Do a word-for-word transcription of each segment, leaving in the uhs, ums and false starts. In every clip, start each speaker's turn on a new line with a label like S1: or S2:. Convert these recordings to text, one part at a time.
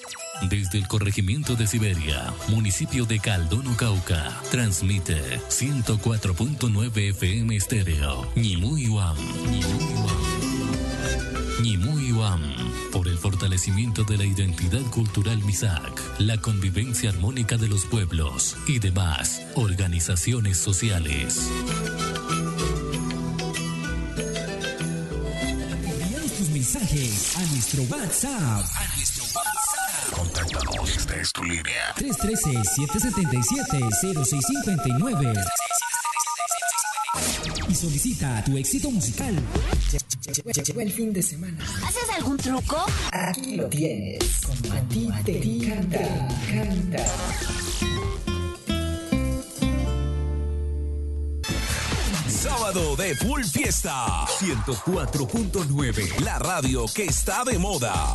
S1: Desde el corregimiento de Siberia, municipio de Caldono, Cauca, transmite ciento cuatro punto nueve F M estéreo, Ñimú Uam. Ñimú Uam, por el fortalecimiento de la identidad cultural Misak, la convivencia armónica de los pueblos y demás organizaciones sociales.
S2: Envíanos tus mensajes a nuestro WhatsApp. A nuestro WhatsApp.
S3: Contáctanos, esta es tu línea.
S2: tres uno tres, siete siete siete, cero seis cinco nueve. Y solicita tu éxito musical.
S4: Llegó el fin de semana.
S5: ¿Haces algún truco?
S4: Aquí lo tienes. Como a ti te encanta. Canta.
S6: Sábado de Full Fiesta. ciento cuatro punto nueve. La radio que está de moda.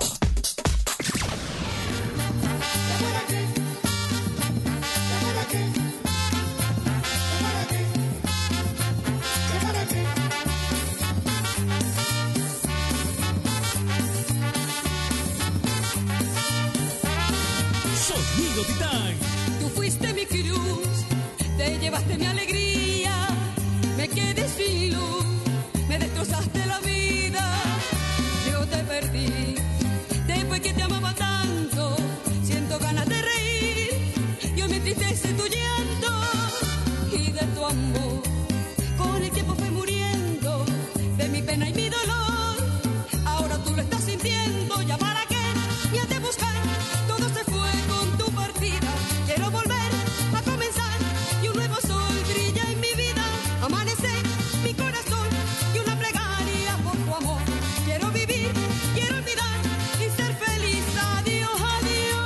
S2: Sonido Titán.
S7: Tú fuiste mi cruz, te llevaste mi alegría, me quedé sin luz, me destrozaste la vida, yo te perdí, después que te amaba tanto, siento ganas de reír, yo me entristece tu llanto y de tu amor, con el tiempo fue muriendo, de mi pena y mi dolor, ahora tú lo estás sintiendo, ya para qué me has de buscar, todo se fue con tu partida, quiero volver a comenzar y un nuevo sol brilla en mi vida, amanece mi corazón y una plegaria por tu amor, quiero vivir, quiero olvidar y ser feliz, adiós, adiós.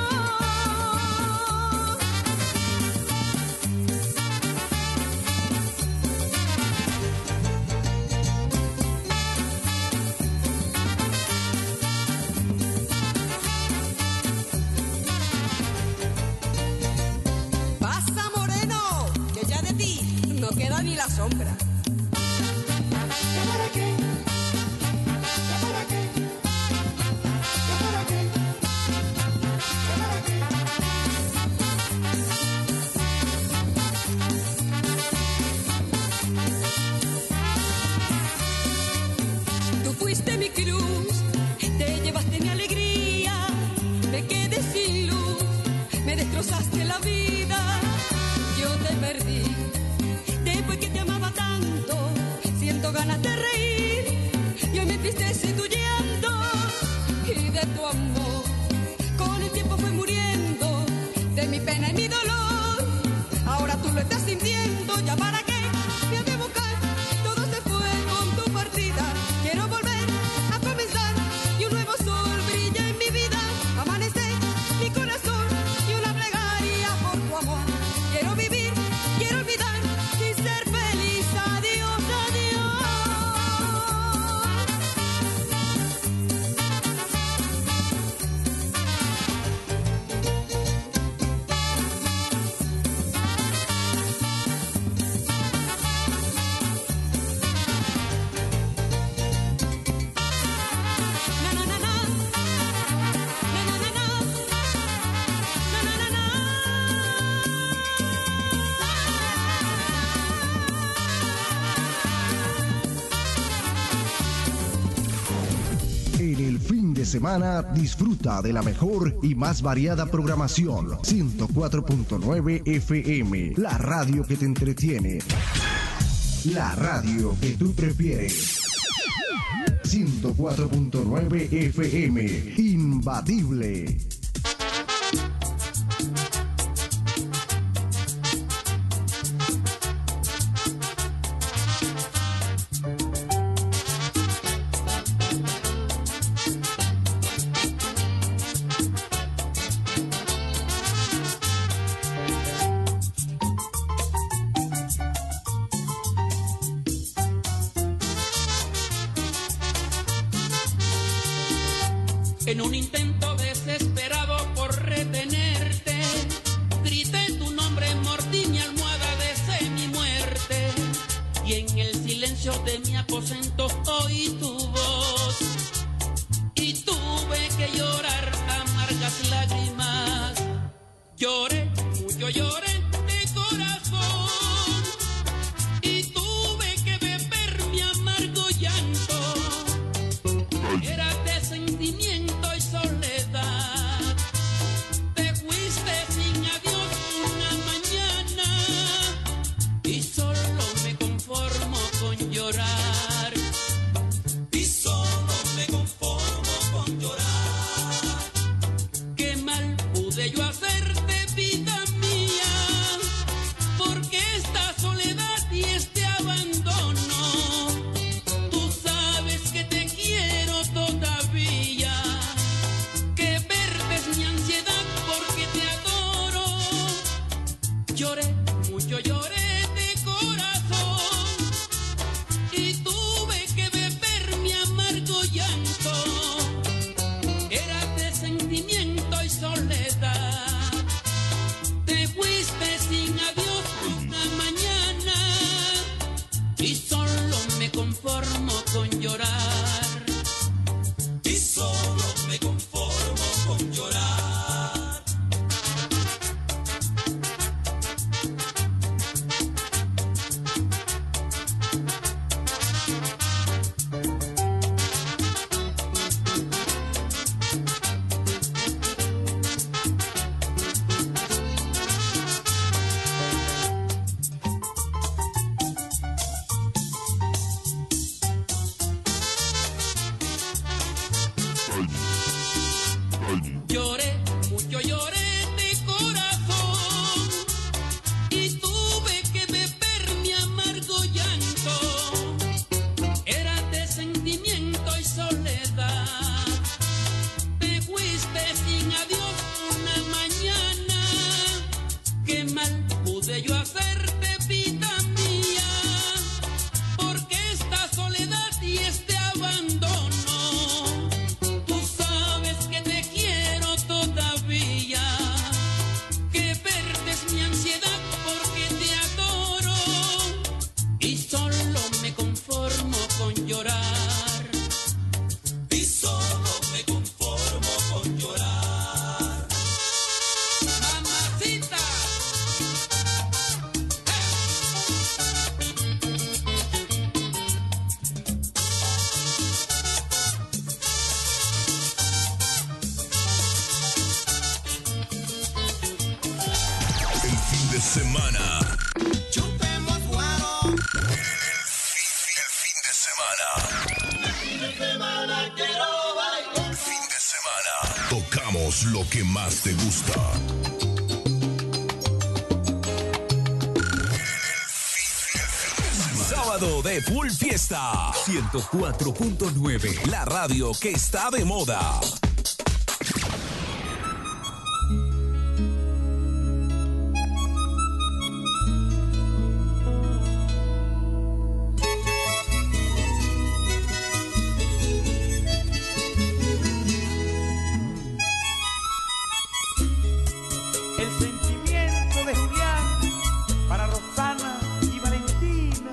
S7: Pasa moreno, que ya de ti no queda ni la sombra. ¿Ya para qué? ¿Ya para qué? ¿Ya para qué? ¿Ya para qué? Tú fuiste mi cruz, te llevaste mi alegría, me quedé sin luz, me destrozaste la vida, yo te perdí, después que te amaba tanto, siento ganas de reír, y hoy me entristece tu llanto y de tu amor, con el tiempo fue muriendo, de mi pena y mi dolor, ahora tú lo estás sintiendo, ya para qué me has de buscar, todo se fue con tu partida, quiero volver a comenzar, y un nuevo sol brilla en mi vida, amanece mi corazón y una plegaria por tu amor, quiero vivir, quiero olvidar y ser feliz, adiós, adiós. Na, na, na, na. Na, na, na, na. Na, na, na, na.
S8: En el fin de semana disfruta de la mejor y más variada programación. ciento cuatro punto nueve F M, la radio que te entretiene. La radio que tú prefieres. ciento cuatro punto nueve F M, imbatible.
S9: En un intento desesperado por retenerte, grité tu nombre, mordí mi almohada, deseé mi muerte. Y en el silencio de mi aposento oí tu voz. Y tuve que llorar amargamente. las lágrimas. Lloré, mucho lloré de corazón y tuve que beber mi amargo llanto. Era de sentimiento y soledad. Te fuiste sin adiós una mañana y solo me conformo con llorar. Y solo me conformo con llorar. Qué mal pude yo hacerte, vida mía, porque esta soledad y este abandono. Tú sabes que te quiero todavía, que verte es mi ansiedad porque te adoro. Lloré, mucho lloré de corazón y tuve que beber mi amargo llanto. Era de sentimiento y soledad. Te fuiste sin adiós una mañana y solo me conformo con llorar. Y solo me conformo con llorar. Lloré, mucho lloré de corazón y tuve que beber mi amargo llanto. Era de sentimiento y soledad. Te fuiste sin adiós una mañana. Qué mal pude yo hacerte, vida mía, porque esta soledad y este abandono. Tú sabes que te quiero todavía, que verte es mi ansiedad porque te adoro y solo me conformo con llorar. Y solo me conformo con llorar. Mamacita.
S6: El fin de semana.
S9: Chupemos guaro.
S6: El fin de semana. El fin de semana. Tocamos lo que más te gusta. Sábado de Full Fiesta. ciento cuatro punto nueve. La radio que está de moda.
S5: El sentimiento de Julián para Roxana y Valentina.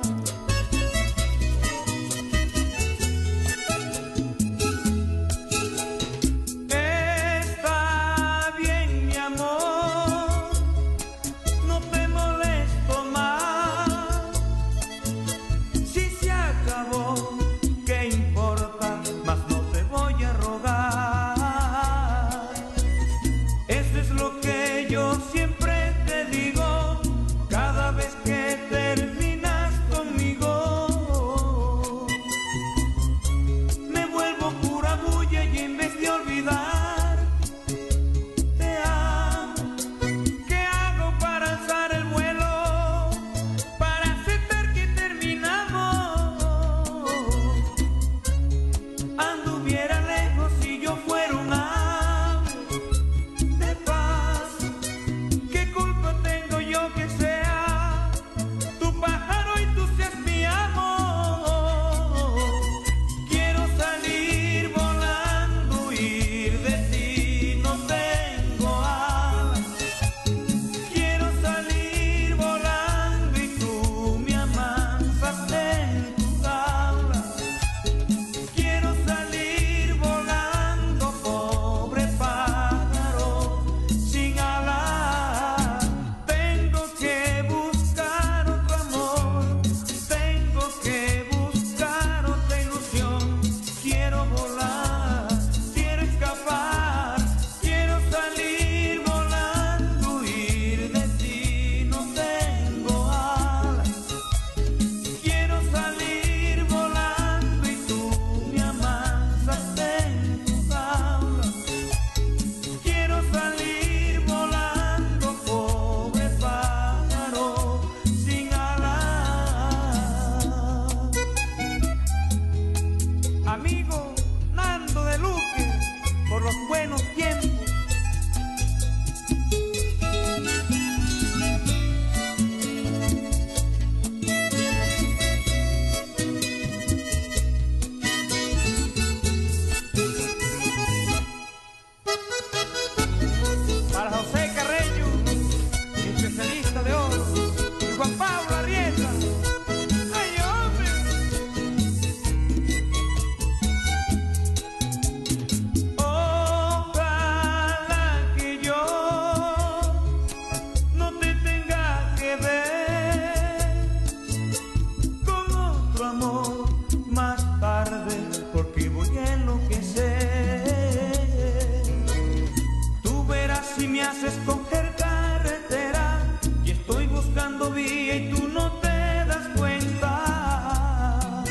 S5: haces coger carretera y estoy buscando vía y tú no te das cuenta.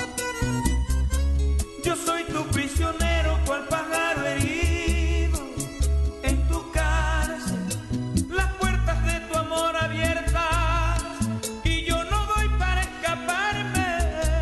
S5: Yo soy tu prisionero, cual pájaro herido en tu cárcel, las puertas de tu amor abiertas y yo no doy para escaparme.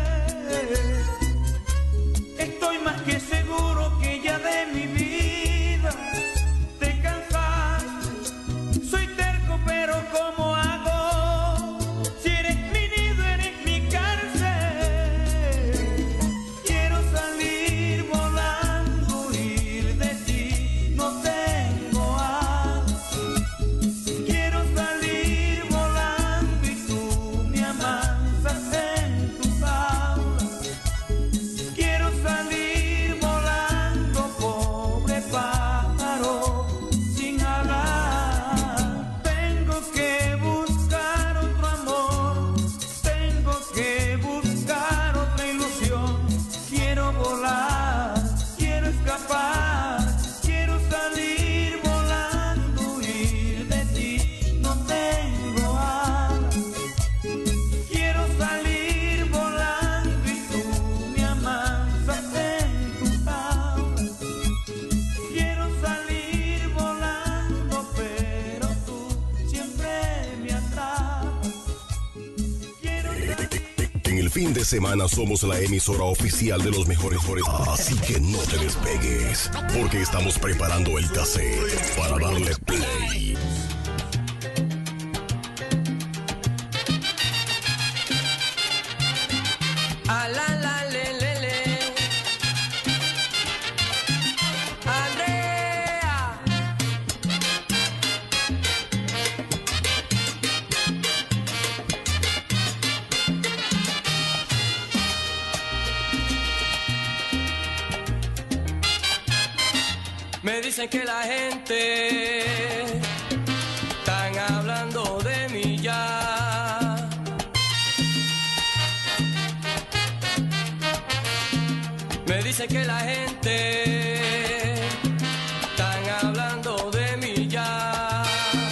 S5: Estoy más que seguro que ya de mi vida te cansaste. Soy terco, pero ¿cómo hago? Si eres mi nido, eres mi cárcel. Quiero salir volando, ir de ti, no tengo alas. Quiero salir volando y tú me amansas en tu jaula. Quiero salir volando, pobre pájaro sin alas. Tengo que buscar otro amor, tengo que buscar otra ilusión. Quiero volar, quiero escapar, quiero salir volando, ir de ti, no tengo alas. Quiero salir volando y tú me amansas en tu jaula. Quiero salir volando, pero tú siempre me atrapas. Quiero salir.
S6: En el fin de semana somos la emisora oficial de los mejores mejores. Así que no te despegues, porque estamos preparando el cassette para darle play.
S10: A la la le le le. Andrea. Me dicen que la gente están hablando de mí ya. Me dicen que la gente están hablando de mí ya.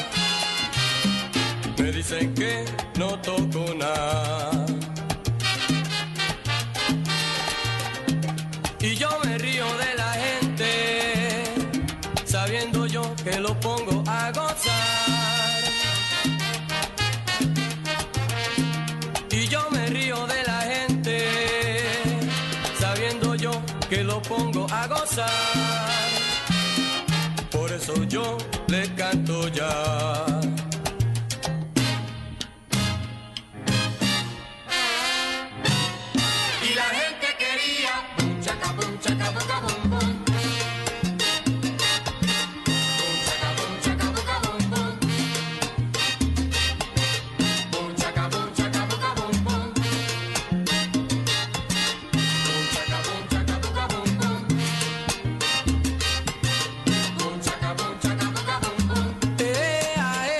S10: Me dicen que no toco nada. Y yo me río de la gente, sabiendo yo que lo pongo a gozar. Y yo me río de la gente, sabiendo yo que lo pongo a gozar. Por eso yo le canto ya. Y la gente quería bum chaca bum chaca boca bum bum. Bum chaca bum chaca boca bum bum. Bum chaca bum chaca boca bum bum. Bum chaca bum chaca boca bum bum. Bum chaca bum chaca boca bum bum. Eh, ah,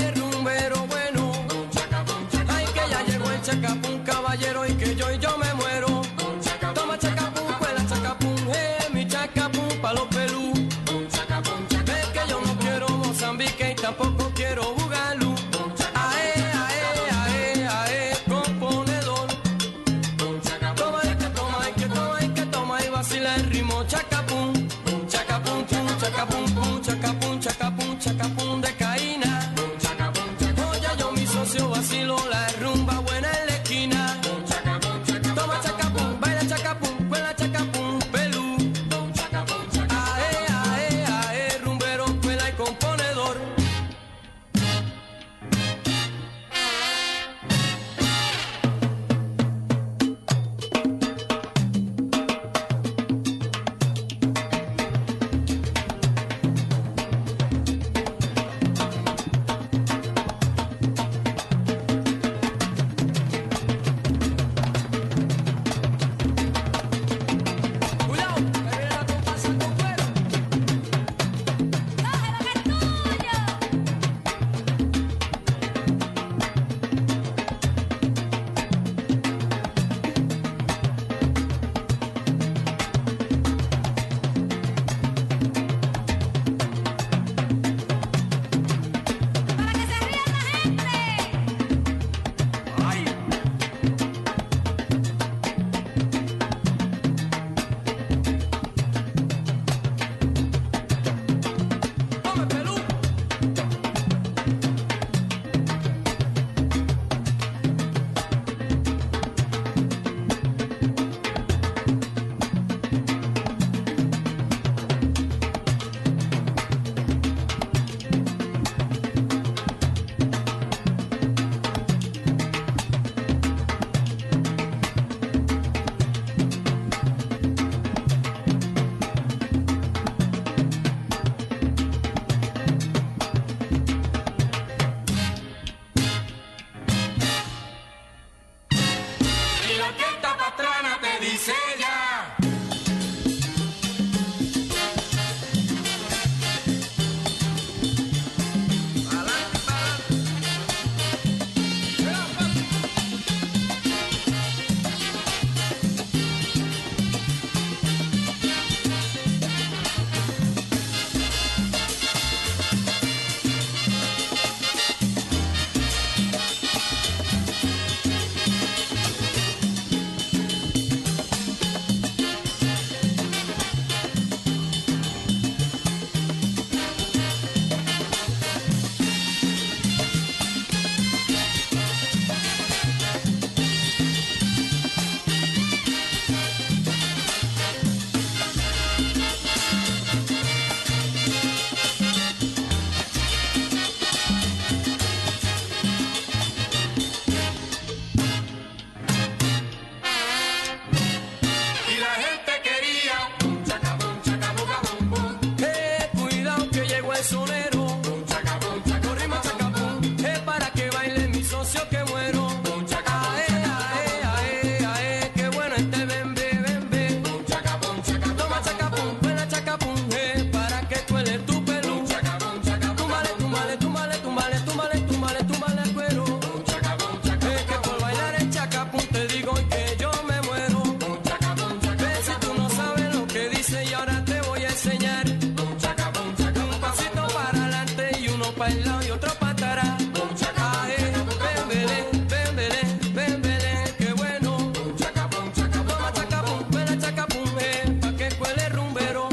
S10: llegó el sonero. Con ritmo chacapum, es para que baile mi socio que muero. Ae, ae, ae, ae, qué bueno este bembe, bembe. Toma chacapum, buena chacapum, es para que cuele tu pelo. Túmbale, túmbale, túmbale, túmbale, túmbale, túmbale, túmbale el cuero. Es que por bailar el chacapum te digo que yo me muero. Ven si tú no sabes lo que dice y ahora te voy a enseñar. Un pasito para adelante y uno para el lado y otro para atrás. Ae, bembele, bembele, bembele, qué bueno. Toma chacapum, buena chacapum, eh, pa' que cuele rumbero.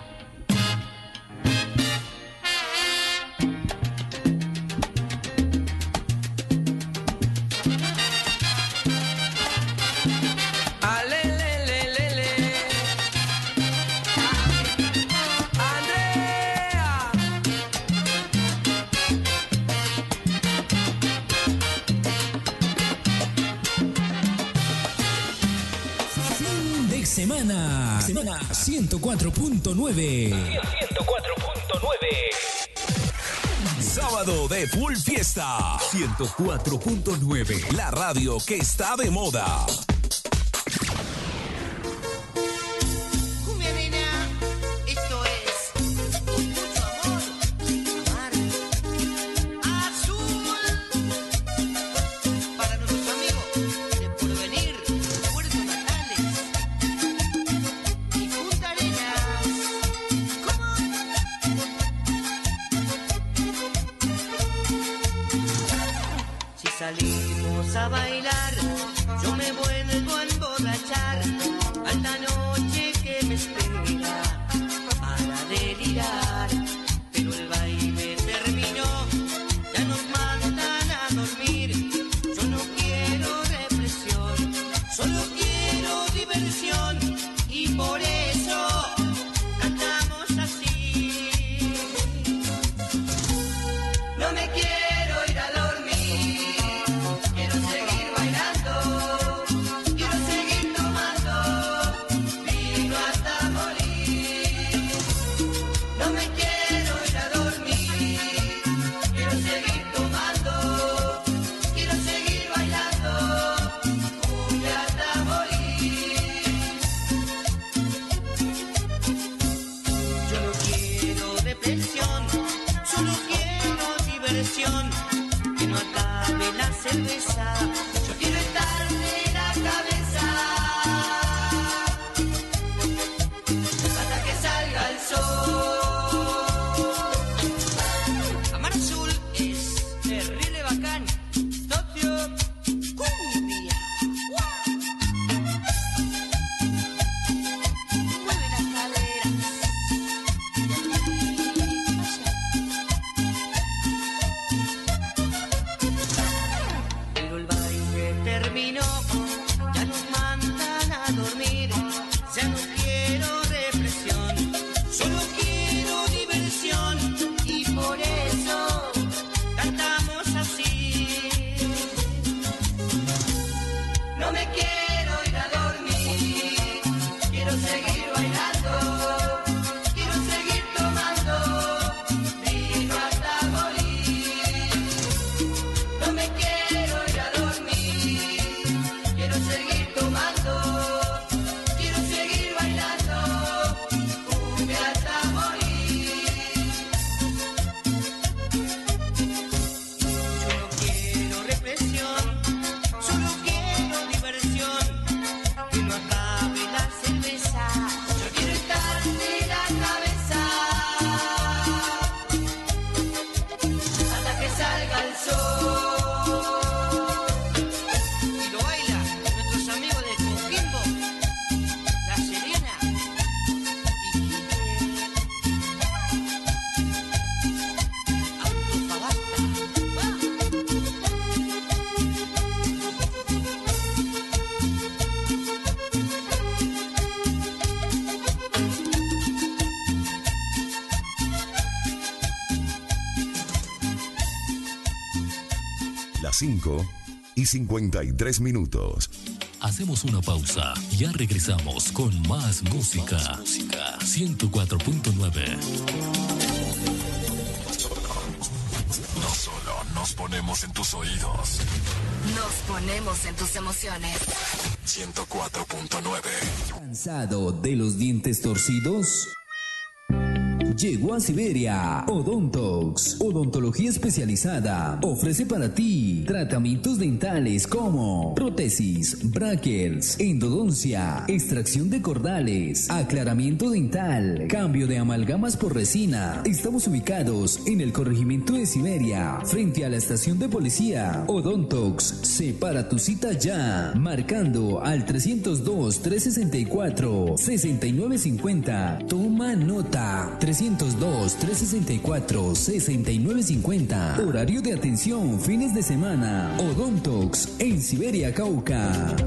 S10: Ale, le, le, le, le. Andrea.
S2: Fin de semana. Semana ciento cuatro punto nueve.
S11: ciento cuatro punto nueve. Sábado de Full Fiesta. ciento cuatro punto nueve. La radio que está de moda.
S12: Cumbia nena, esto es con mucho amor, amar, azul, para nuestros amigos de Porvenir, Puerto Natales y Punta Arenas. ¿Cómo? Si salimos a bailar, yo me vuelvo a emborrachar. Alta noche que me espera para delirar, pero el baile terminó, ya nos mandan a dormir. Yo no quiero represión, solo quiero diversión y por eso cantamos así. No me quiero ir a dormir, quiero seguir bailando, quiero seguir tomando vino hasta morir. No me quiero ir a dormir, quiero seguir tomando, quiero seguir bailando cumbia hasta morir. Yo no quiero depresión, solo quiero diversión, que no acabe la cerveza. Yo quiero estar de la cabeza hasta que salga el sol. Amar azul es terrible bacán. Tokio, cumbia. Mueve las caderas. Pero el baile terminó, ya nos mandan a dormir. Ya no quiero represión, solo quiero diversión y por eso cantamos así. No me quiero ir a dormir, quiero seguir bailando, quiero seguir tomando vino hasta morir. No me quiero ir a dormir, quiero seguir tomando, quiero seguir bailando cumbia hasta morir. Yo no quiero represión, solo quiero diversión, que no acabe la cerveza. Yo quiero estar de la cabeza hasta que salga el sol. Y lo baila nuestros amigos de Coquimbo, La Serena y Quilmes, Antofagasta.
S6: Las cinco y cincuenta y tres minutos.
S1: Hacemos una pausa. Ya regresamos con más música. ciento cuatro punto nueve.
S3: ponemos en tus oídos.
S13: Nos ponemos en tus emociones.
S3: ciento cuatro punto nueve.
S2: ¿Cansado de los dientes torcidos? Llegó a Siberia Odontox, odontología especializada. Ofrece para ti tratamientos dentales como prótesis, brackets, endodoncia, extracción de cordales, aclaramiento dental, cambio de amalgamas por resina. Estamos ubicados en el corregimiento de Siberia, frente a la estación de policía. Odontox, separa tu cita ya, marcando al trescientos dos, trescientos sesenta y cuatro, sesenta y nueve cincuenta. Toma nota, trescientos dos, trescientos sesenta y cuatro, sesenta y nueve cincuenta. Horario de atención, fines de semana. Odontox, en Siberia, Cauca.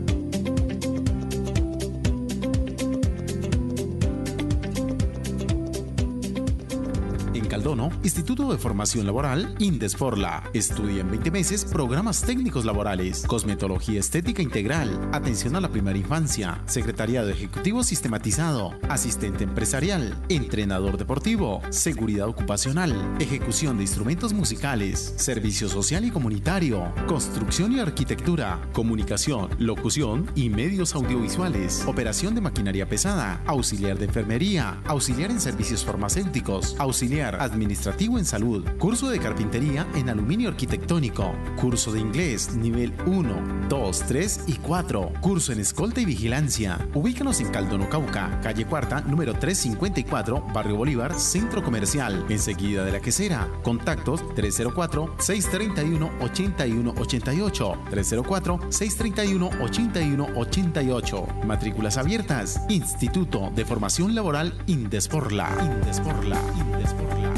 S14: Caldono, Instituto de Formación Laboral, Indesporla. Estudia en veinte meses programas técnicos laborales, cosmetología estética integral, atención a la primera infancia, secretariado ejecutivo sistematizado, asistente empresarial, entrenador deportivo, seguridad ocupacional, ejecución de instrumentos musicales, servicio social y comunitario, construcción y arquitectura, comunicación, locución y medios audiovisuales, operación de maquinaria pesada, auxiliar de enfermería, auxiliar en servicios farmacéuticos, auxiliar administrativo en salud, curso de carpintería en aluminio arquitectónico, curso de inglés nivel uno, dos, tres y cuatro, curso en escolta y vigilancia. Ubícanos en Caldono, Cauca, calle Cuarta, número trescientos cincuenta y cuatro, Barrio Bolívar, Centro Comercial, enseguida de la Quesera. Contactos tres cero cuatro, seis tres uno, ocho uno ocho ocho, tres cero cuatro, seis tres uno, ocho uno ocho ocho. Matrículas abiertas. Instituto de Formación Laboral Indesporla. Indesporla. Indesporla.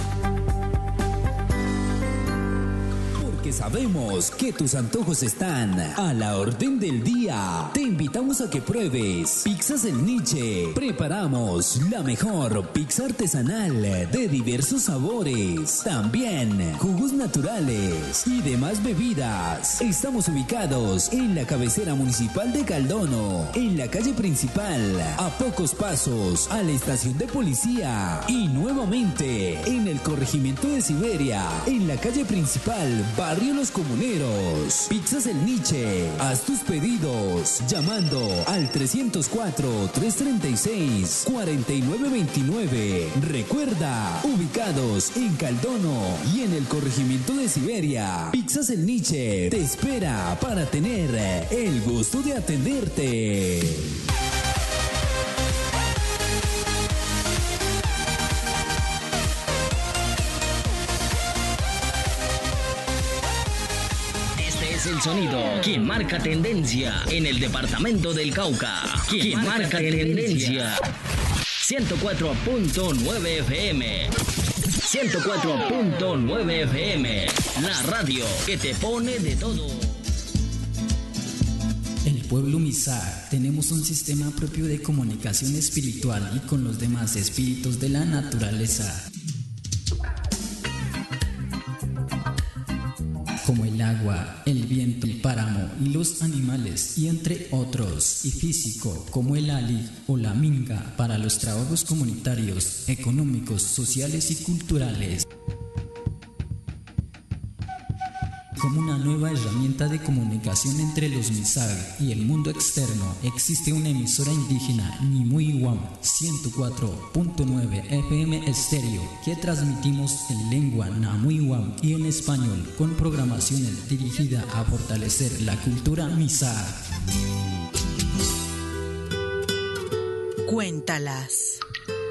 S2: Porque sabemos que tus antojos están a la orden del día. Te invitamos a que pruebes Pizzas El Niche. Preparamos la mejor pizza artesanal de diversos sabores. También jugos naturales y demás bebidas. Estamos ubicados en la cabecera municipal de Caldono, en la calle principal, a pocos pasos a la estación de policía, y nuevamente en el corregimiento de Siberia, en la calle principal, Barrio Los Comuneros. Pizzas El Niche. Haz tus pedidos llamando al trescientos cuatro, trescientos treinta y seis, cuarenta y nueve veintinueve. Recuerda, ubicados en Caldono y en el corregimiento de Siberia, Pizzas El Niche te espera para tener el gusto de atenderte.
S15: El sonido que marca tendencia en el departamento del Cauca, que marca tendencia. ciento cuatro punto nueve F M, ciento cuatro punto nueve F M, la radio que te pone de todo.
S16: El pueblo Misak tenemos un sistema propio de comunicación espiritual y con los demás espíritus de la naturaleza, como el agua, el viento, el páramo y los animales, y entre otros, y físico, como el ali o la minga, para los trabajos comunitarios, económicos, sociales y culturales. Como una nueva herramienta de comunicación entre los Misag y el mundo externo, existe una emisora indígena, Nimuiwam ciento cuatro punto nueve F M estéreo, que transmitimos en lengua Namuiwam y en español, con programaciones dirigidas a fortalecer la cultura Misag.
S17: Cuéntalas.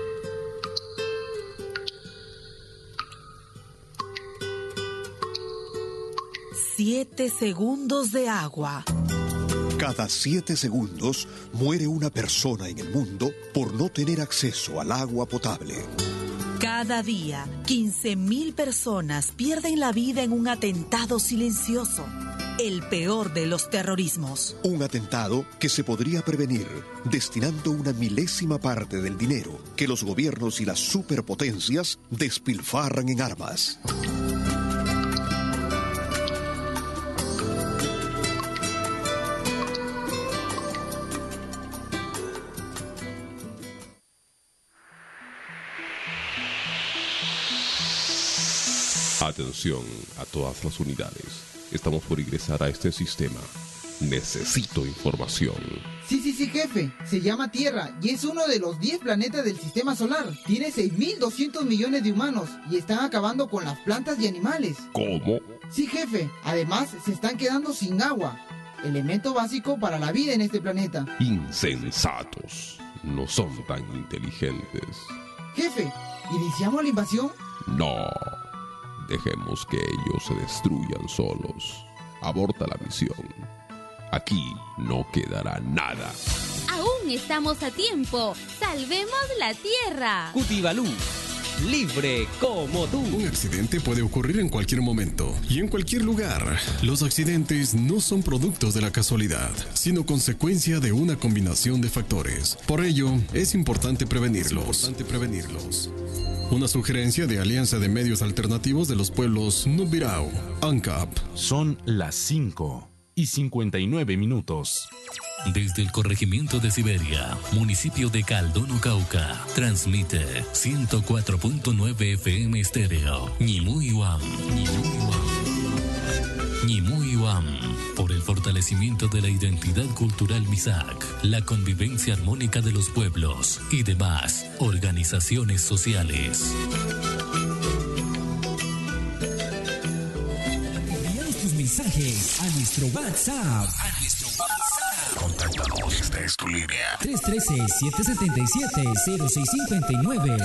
S17: Siete segundos de agua.
S18: Cada siete segundos muere una persona en el mundo por no tener acceso al agua potable.
S17: Cada día, quince mil personas pierden la vida en un atentado silencioso, el peor de los terrorismos.
S18: Un atentado que se podría prevenir destinando una milésima parte del dinero que los gobiernos y las superpotencias despilfarran en armas.
S19: Atención a todas las unidades. Estamos por ingresar a este sistema. Necesito información.
S20: Sí, sí, sí, jefe. Se llama Tierra y es uno de los diez planetas del sistema solar. Tiene seis mil doscientos millones de humanos y están acabando con las plantas y animales.
S19: ¿Cómo?
S20: Sí, jefe. Además, se están quedando sin agua, elemento básico para la vida en este planeta.
S19: Insensatos. No son tan inteligentes.
S20: Jefe, ¿iniciamos la invasión?
S19: No. Dejemos que ellos se destruyan solos. Aborta la misión. Aquí no quedará nada.
S21: Aún estamos a tiempo. Salvemos la Tierra.
S22: Cutibalú, libre como tú.
S23: Un accidente puede ocurrir en cualquier momento y en cualquier lugar. Los accidentes no son productos de la casualidad, sino consecuencia de una combinación de factores. Por ello, es importante prevenirlos. Es importante prevenirlos. Una sugerencia de Alianza de Medios Alternativos de los Pueblos Nubirao, ANCAP.
S11: Son las cinco y cincuenta y nueve minutos.
S1: Desde el corregimiento de Siberia, municipio de Caldono, Cauca, transmite ciento cuatro punto nueve F M estéreo, Ñimú Guam, Ñimú Guam, Ñimú Guam, por el fortalecimiento de la identidad cultural Misak, la convivencia armónica de los pueblos y demás organizaciones sociales.
S2: Mensajes a nuestro WhatsApp. A nuestro WhatsApp.
S6: Contáctanos, esta es tu línea.
S2: tres uno tres, siete siete siete, cero seis cinco nueve.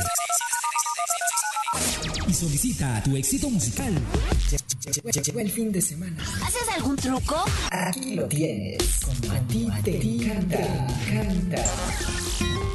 S2: Y solicita tu éxito musical.
S4: Llegó el fin de semana.
S13: ¿Haces algún truco?
S4: Aquí lo tienes. Como a ti te encanta. Canta.